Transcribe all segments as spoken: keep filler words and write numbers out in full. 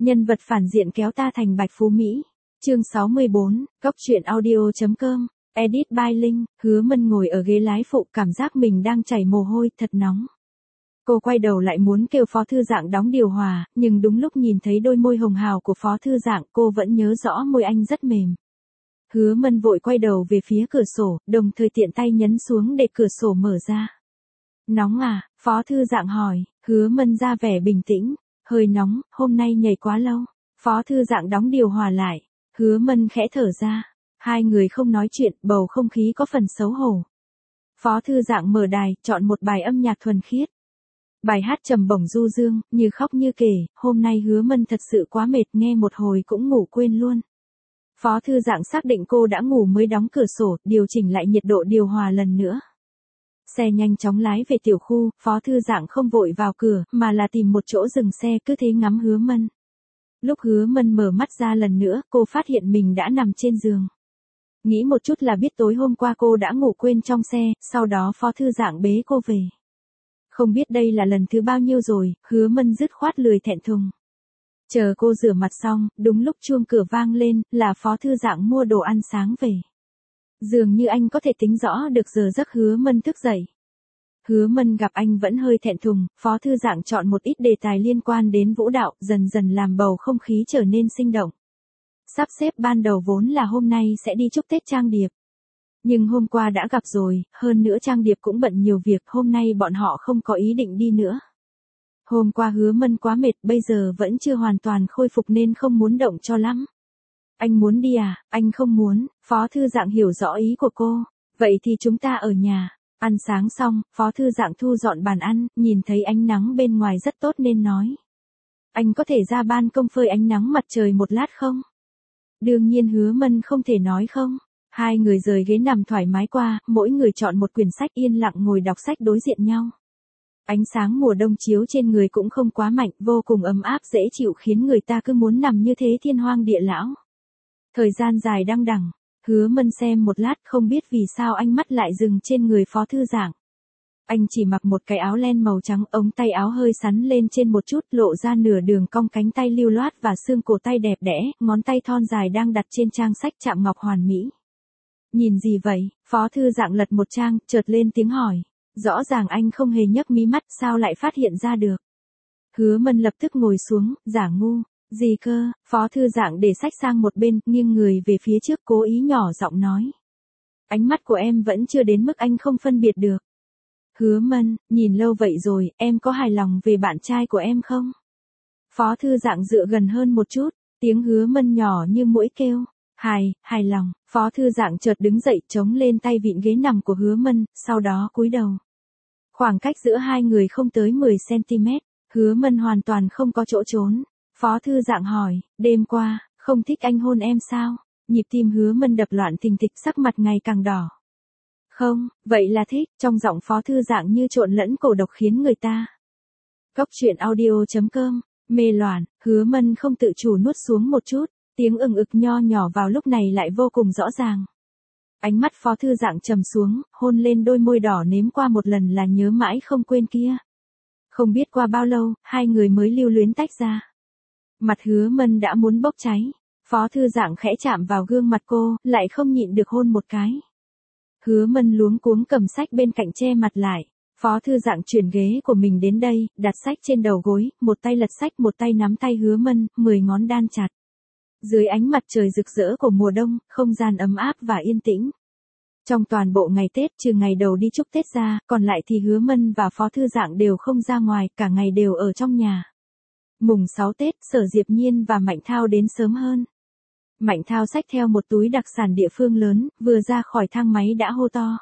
Nhân vật phản diện kéo ta thành Bạch Phú Mỹ. Chương sáu mươi bốn, Góc truyện audio chấm com, edit by Linh. Hứa Mân ngồi ở ghế lái phụ, cảm giác mình đang chảy mồ hôi, thật nóng. Cô quay đầu lại muốn kêu Phó Thư Dạng đóng điều hòa, nhưng đúng lúc nhìn thấy đôi môi hồng hào của Phó Thư Dạng, cô vẫn nhớ rõ môi anh rất mềm. Hứa Mân vội quay đầu về phía cửa sổ, đồng thời tiện tay nhấn xuống để cửa sổ mở ra. Nóng à? Phó Thư Dạng hỏi. Hứa Mân ra vẻ bình tĩnh. Hơi nóng, hôm nay nhảy quá lâu. Phó Thư Dạng đóng điều hòa lại. Hứa Mân khẽ thở ra. Hai người không nói chuyện, bầu không khí có phần xấu hổ. Phó Thư Dạng mở đài, chọn một bài âm nhạc thuần khiết. Bài hát trầm bổng du dương, như khóc như kể, hôm nay Hứa Mân thật sự quá mệt, nghe một hồi cũng ngủ quên luôn. Phó Thư Dạng xác định cô đã ngủ mới đóng cửa sổ, điều chỉnh lại nhiệt độ điều hòa lần nữa. Xe nhanh chóng lái về tiểu khu, Phó Thư Dạng không vội vào cửa, mà là tìm một chỗ dừng xe, cứ thế ngắm Hứa Mân. Lúc Hứa Mân mở mắt ra lần nữa, cô phát hiện mình đã nằm trên giường. Nghĩ một chút là biết tối hôm qua cô đã ngủ quên trong xe, sau đó Phó Thư Dạng bế cô về. Không biết đây là lần thứ bao nhiêu rồi, Hứa Mân dứt khoát lười thẹn thùng. Chờ cô rửa mặt xong, đúng lúc chuông cửa vang lên, là Phó Thư Dạng mua đồ ăn sáng về. Dường như anh có thể tính rõ được giờ giấc Hứa Mân thức dậy. Hứa Mân gặp anh vẫn hơi thẹn thùng, Phó Thư Dạng chọn một ít đề tài liên quan đến vũ đạo, dần dần làm bầu không khí trở nên sinh động. Sắp xếp ban đầu vốn là hôm nay sẽ đi chúc Tết Trang Điệp. Nhưng hôm qua đã gặp rồi, hơn nữa Trang Điệp cũng bận nhiều việc, hôm nay bọn họ không có ý định đi nữa. Hôm qua Hứa Mân quá mệt, bây giờ vẫn chưa hoàn toàn khôi phục nên không muốn động cho lắm. Anh muốn đi à? Anh không muốn. Phó Thư Dạng hiểu rõ ý của cô. Vậy thì chúng ta ở nhà. Ăn sáng xong, Phó Thư Dạng thu dọn bàn ăn, nhìn thấy ánh nắng bên ngoài rất tốt nên nói. Anh có thể ra ban công phơi ánh nắng mặt trời một lát không? Đương nhiên Hứa Mân không thể nói không. Hai người rời ghế nằm thoải mái qua, mỗi người chọn một quyển sách yên lặng ngồi đọc sách đối diện nhau. Ánh sáng mùa đông chiếu trên người cũng không quá mạnh, vô cùng ấm áp dễ chịu khiến người ta cứ muốn nằm như thế thiên hoang địa lão. Thời gian dài đăng đẳng, Hứa Mân xem một lát không biết vì sao ánh mắt lại dừng trên người Phó Thư Dạng. Anh chỉ mặc một cái áo len màu trắng, ống tay áo hơi sắn lên trên một chút, lộ ra nửa đường cong cánh tay lưu loát và xương cổ tay đẹp đẽ, ngón tay thon dài đang đặt trên trang sách chạm ngọc hoàn mỹ. Nhìn gì vậy? Phó Thư Dạng lật một trang, chợt lên tiếng hỏi. Rõ ràng anh không hề nhấc mí mắt, sao lại phát hiện ra được? Hứa Mân lập tức ngồi xuống, giả ngu. Gì cơ? Phó Thư Dạng để sách sang một bên, nghiêng người về phía trước, cố ý nhỏ giọng nói. Ánh mắt của em vẫn chưa đến mức anh không phân biệt được. Hứa Mân, nhìn lâu vậy rồi, em có hài lòng về bạn trai của em không? Phó Thư Dạng dựa gần hơn một chút, tiếng Hứa Mân nhỏ như muỗi kêu. Hài, hài lòng. Phó Thư Dạng chợt đứng dậy, chống lên tay vịn ghế nằm của Hứa Mân, sau đó cúi đầu. Khoảng cách giữa hai người không tới mười xăng-ti-mét, Hứa Mân hoàn toàn không có chỗ trốn. Phó Thư Dạng hỏi, đêm qua, không thích anh hôn em sao? Nhịp tim Hứa Mân đập loạn thình thịch, sắc mặt ngày càng đỏ. Không, vậy là thích, trong giọng Phó Thư Dạng như trộn lẫn cổ độc khiến người ta. Góc truyện audio chấm com, mê loạn, Hứa Mân không tự chủ nuốt xuống một chút, tiếng ừng ực nho nhỏ vào lúc này lại vô cùng rõ ràng. Ánh mắt Phó Thư Dạng trầm xuống, hôn lên đôi môi đỏ nếm qua một lần là nhớ mãi không quên kia. Không biết qua bao lâu, hai người mới lưu luyến tách ra. Mặt Hứa Mân đã muốn bốc cháy. Phó Thư Dạng khẽ chạm vào gương mặt cô, lại không nhịn được hôn một cái. Hứa Mân luống cuống cầm sách bên cạnh che mặt lại. Phó Thư Dạng chuyển ghế của mình đến đây, đặt sách trên đầu gối, một tay lật sách một tay nắm tay Hứa Mân, mười ngón đan chặt. Dưới ánh mặt trời rực rỡ của mùa đông, không gian ấm áp và yên tĩnh. Trong toàn bộ ngày Tết, trừ ngày đầu đi chúc Tết ra, còn lại thì Hứa Mân và Phó Thư Dạng đều không ra ngoài, cả ngày đều ở trong nhà. Mùng sáu Tết, Sở Diệp Nhiên và Mạnh Thao đến sớm hơn. Mạnh Thao xách theo một túi đặc sản địa phương lớn, vừa ra khỏi thang máy đã hô to.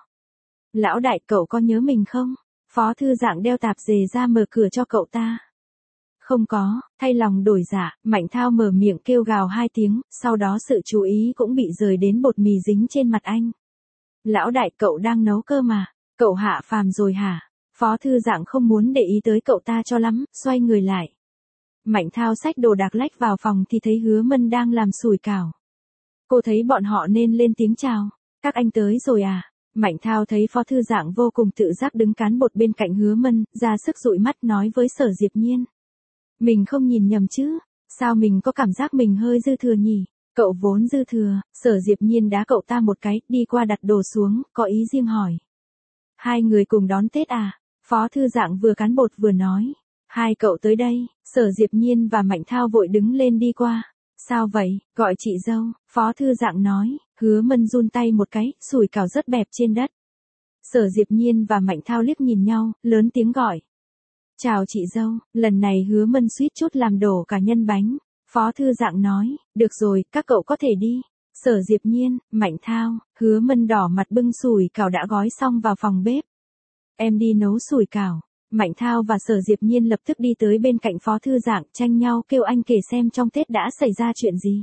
Lão đại, cậu có nhớ mình không? Phó Thư Dạng đeo tạp dề ra mở cửa cho cậu ta. Không có, thay lòng đổi dạ, Mạnh Thao mở miệng kêu gào hai tiếng, sau đó sự chú ý cũng bị rời đến bột mì dính trên mặt anh. Lão đại, cậu đang nấu cơm mà, cậu hạ phàm rồi hả? Phó Thư Dạng không muốn để ý tới cậu ta cho lắm, xoay người lại. Mạnh Thao xách đồ đạc lách vào phòng thì thấy Hứa Mân đang làm sủi cảo. Cô thấy bọn họ nên lên tiếng chào. Các anh tới rồi à? Mạnh Thao thấy Phó Thư Dạng vô cùng tự giác đứng cán bột bên cạnh Hứa Mân, ra sức dụi mắt nói với Sở Diệp Nhiên. Mình không nhìn nhầm chứ? Sao mình có cảm giác mình hơi dư thừa nhỉ? Cậu vốn dư thừa, Sở Diệp Nhiên đá cậu ta một cái, đi qua đặt đồ xuống, có ý riêng hỏi. Hai người cùng đón Tết à? Phó Thư Dạng vừa cán bột vừa nói. Hai cậu tới đây, Sở Diệp Nhiên và Mạnh Thao vội đứng lên đi qua. Sao vậy, gọi chị dâu, Phó Thư Dạng nói, Hứa Mân run tay một cái, sủi cảo rất bẹp trên đất. Sở Diệp Nhiên và Mạnh Thao liếc nhìn nhau, lớn tiếng gọi. Chào chị dâu, lần này Hứa Mân suýt chút làm đổ cả nhân bánh. Phó Thư Dạng nói, được rồi, các cậu có thể đi. Sở Diệp Nhiên, Mạnh Thao, Hứa Mân đỏ mặt bưng sủi cảo đã gói xong vào phòng bếp. Em đi nấu sủi cảo. Mạnh Thao và Sở Diệp Nhiên lập tức đi tới bên cạnh Phó Thư Dạng, tranh nhau kêu anh kể xem trong Tết đã xảy ra chuyện gì.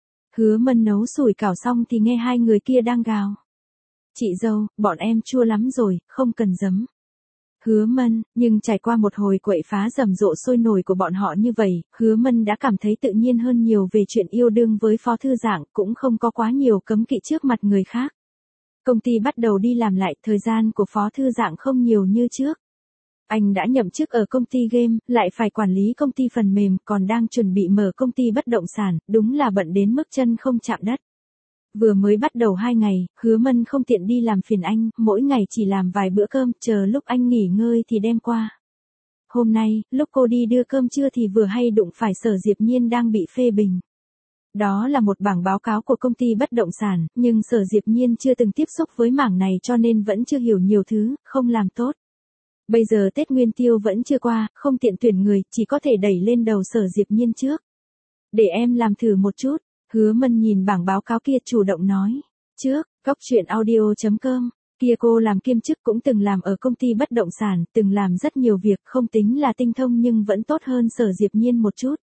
Hứa Mân nấu sủi cảo xong thì nghe hai người kia đang gào. Chị dâu, bọn em chua lắm rồi, không cần giấm. Hứa Mân, nhưng trải qua một hồi quậy phá rầm rộ sôi nổi của bọn họ như vậy, Hứa Mân đã cảm thấy tự nhiên hơn nhiều về chuyện yêu đương với Phó Thư Dạng, cũng không có quá nhiều cấm kỵ trước mặt người khác. Công ty bắt đầu đi làm lại, thời gian của Phó Thư Dạng không nhiều như trước. Anh đã nhậm chức ở công ty game, lại phải quản lý công ty phần mềm, còn đang chuẩn bị mở công ty bất động sản, đúng là bận đến mức chân không chạm đất. Vừa mới bắt đầu hai ngày, Hứa Mân không tiện đi làm phiền anh, mỗi ngày chỉ làm vài bữa cơm, chờ lúc anh nghỉ ngơi thì đem qua. Hôm nay, lúc cô đi đưa cơm trưa thì vừa hay đụng phải Sở Diệp Nhiên đang bị phê bình. Đó là một bảng báo cáo của công ty bất động sản, nhưng Sở Diệp Nhiên chưa từng tiếp xúc với mảng này cho nên vẫn chưa hiểu nhiều thứ, không làm tốt. Bây giờ Tết Nguyên Tiêu vẫn chưa qua, không tiện tuyển người, chỉ có thể đẩy lên đầu Sở Diệp Nhiên trước. Để em làm thử một chút. Hứa Mân nhìn bảng báo cáo kia chủ động nói. Trước, Cóc Truyện Audio chấm com, kia cô làm kiêm chức cũng từng làm ở công ty bất động sản, từng làm rất nhiều việc, không tính là tinh thông nhưng vẫn tốt hơn Sở Diệp Nhiên một chút.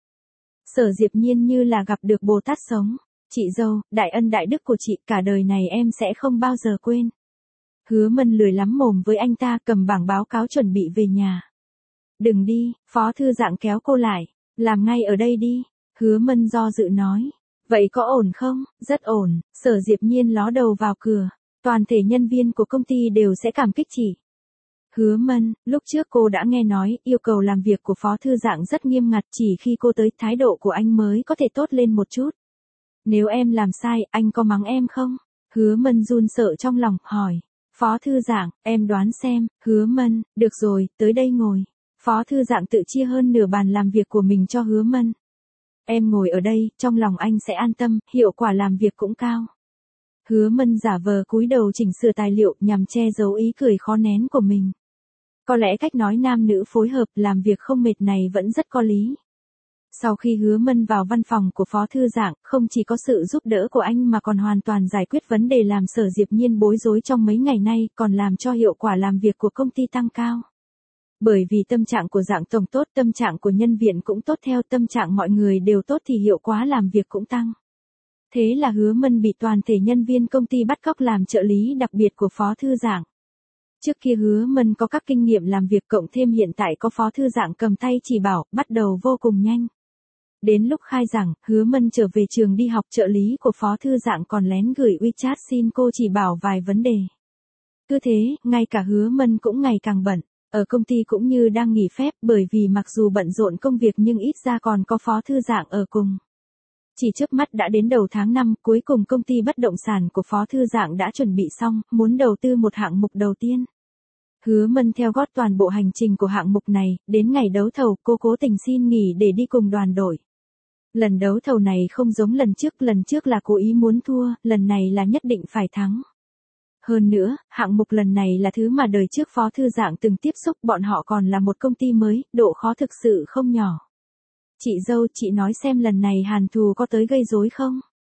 Sở Diệp Nhiên như là gặp được Bồ Tát sống. Chị dâu, đại ân đại đức của chị cả đời này em sẽ không bao giờ quên. Hứa Mân lười lắm mồm với anh ta, cầm bảng báo cáo chuẩn bị về nhà. Đừng đi, Phó Thư Dạng kéo cô lại. Làm ngay ở đây đi. Hứa Mân do dự nói. Vậy có ổn không? Rất ổn. Sở Diệp Nhiên ló đầu vào cửa. Toàn thể nhân viên của công ty đều sẽ cảm kích chị. Hứa Mân, lúc trước cô đã nghe nói, yêu cầu làm việc của Phó Thư Dạng rất nghiêm ngặt, chỉ khi cô tới, thái độ của anh mới có thể tốt lên một chút. Nếu em làm sai, anh có mắng em không? Hứa Mân run sợ trong lòng, hỏi. Phó Thư Dạng, em đoán xem. Hứa Mân, được rồi, tới đây ngồi. Phó Thư Dạng tự chia hơn nửa bàn làm việc của mình cho Hứa Mân. Em ngồi ở đây, trong lòng anh sẽ an tâm, hiệu quả làm việc cũng cao. Hứa Mân giả vờ cúi đầu chỉnh sửa tài liệu nhằm che giấu ý cười khó nén của mình. Có lẽ cách nói nam nữ phối hợp làm việc không mệt này vẫn rất có lý. Sau khi Hứa Mân vào văn phòng của Phó Thư Dạng, không chỉ có sự giúp đỡ của anh mà còn hoàn toàn giải quyết vấn đề làm Sở Diệp Nhiên bối rối trong mấy ngày nay, còn làm cho hiệu quả làm việc của công ty tăng cao. Bởi vì tâm trạng của Dạng tổng tốt, tâm trạng của nhân viên cũng tốt theo, tâm trạng mọi người đều tốt thì hiệu quả làm việc cũng tăng. Thế là Hứa Mân bị toàn thể nhân viên công ty bắt cóc làm trợ lý đặc biệt của Phó Thư Dạng. Trước kia Hứa Mân có các kinh nghiệm làm việc cộng thêm hiện tại có Phó Thư Dạng cầm tay chỉ bảo, bắt đầu vô cùng nhanh. Đến lúc khai giảng, Hứa Mân trở về trường đi học, trợ lý của Phó Thư Dạng còn lén gửi WeChat xin cô chỉ bảo vài vấn đề. Cứ thế, ngay cả Hứa Mân cũng ngày càng bận. Ở công ty cũng như đang nghỉ phép, bởi vì mặc dù bận rộn công việc nhưng ít ra còn có Phó Thư Dạng ở cùng. Chỉ trước mắt đã đến đầu tháng năm, cuối cùng công ty bất động sản của Phó Thư Dạng đã chuẩn bị xong, muốn đầu tư một hạng mục đầu tiên. Hứa Mân theo gót toàn bộ hành trình của hạng mục này, đến ngày đấu thầu, cô cố tình xin nghỉ để đi cùng đoàn đội. Lần đấu thầu này không giống lần trước, lần trước là cố ý muốn thua, lần này là nhất định phải thắng. Hơn nữa, hạng mục lần này là thứ mà đời trước Phó Thư Dạng từng tiếp xúc, bọn họ còn là một công ty mới, độ khó thực sự không nhỏ. Chị dâu, chị nói xem lần này Hàn Thù có tới gây rối không?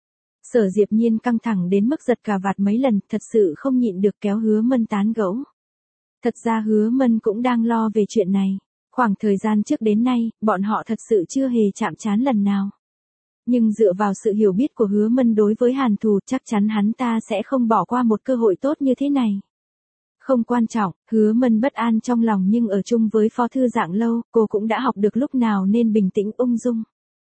Sở Diệp Nhiên căng thẳng đến mức giật cà vạt mấy lần, thật sự không nhịn được kéo Hứa Mân tán gẫu. Thật ra Hứa Mân cũng đang lo về chuyện này. Khoảng thời gian trước đến nay, bọn họ thật sự chưa hề chạm trán lần nào. Nhưng dựa vào sự hiểu biết của Hứa Mân đối với Hàn Thù, chắc chắn hắn ta sẽ không bỏ qua một cơ hội tốt như thế này. Không quan trọng, Hứa Mân bất an trong lòng nhưng ở chung với Phó Thư Dạng lâu, cô cũng đã học được lúc nào nên bình tĩnh ung dung.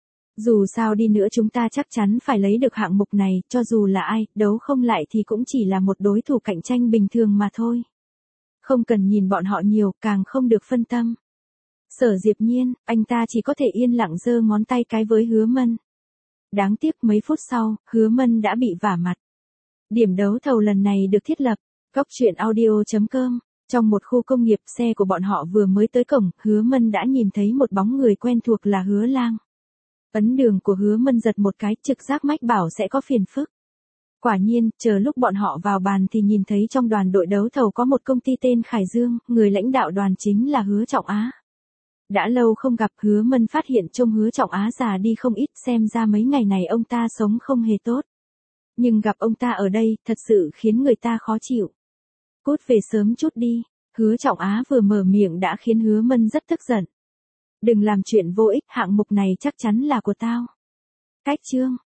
Dù sao đi nữa chúng ta chắc chắn phải lấy được hạng mục này, cho dù là ai, đấu không lại thì cũng chỉ là một đối thủ cạnh tranh bình thường mà thôi. Không cần nhìn bọn họ nhiều, càng không được phân tâm. Sở Diệp Nhiên, anh ta chỉ có thể yên lặng giơ ngón tay cái với Hứa Mân. Đáng tiếc mấy phút sau, Hứa Mân đã bị vả mặt. Điểm đấu thầu lần này được thiết lập. Góc truyện audio chấm com. Trong một khu công nghiệp, xe của bọn họ vừa mới tới cổng, Hứa Mân đã nhìn thấy một bóng người quen thuộc là Hứa Lang. Ấn đường của Hứa Mân giật một cái, trực giác mách bảo sẽ có phiền phức. Quả nhiên, chờ lúc bọn họ vào bàn thì nhìn thấy trong đoàn đội đấu thầu có một công ty tên Khải Dương, người lãnh đạo đoàn chính là Hứa Trọng Á. Đã lâu không gặp, Hứa Mân phát hiện trông Hứa Trọng Á già đi không ít, xem ra mấy ngày này ông ta sống không hề tốt. Nhưng gặp ông ta ở đây, thật sự khiến người ta khó chịu. Cút về sớm chút đi, Hứa Trọng Á vừa mở miệng đã khiến Hứa Mân rất tức giận. Đừng làm chuyện vô ích, hạng mục này chắc chắn là của tao. Cách chương.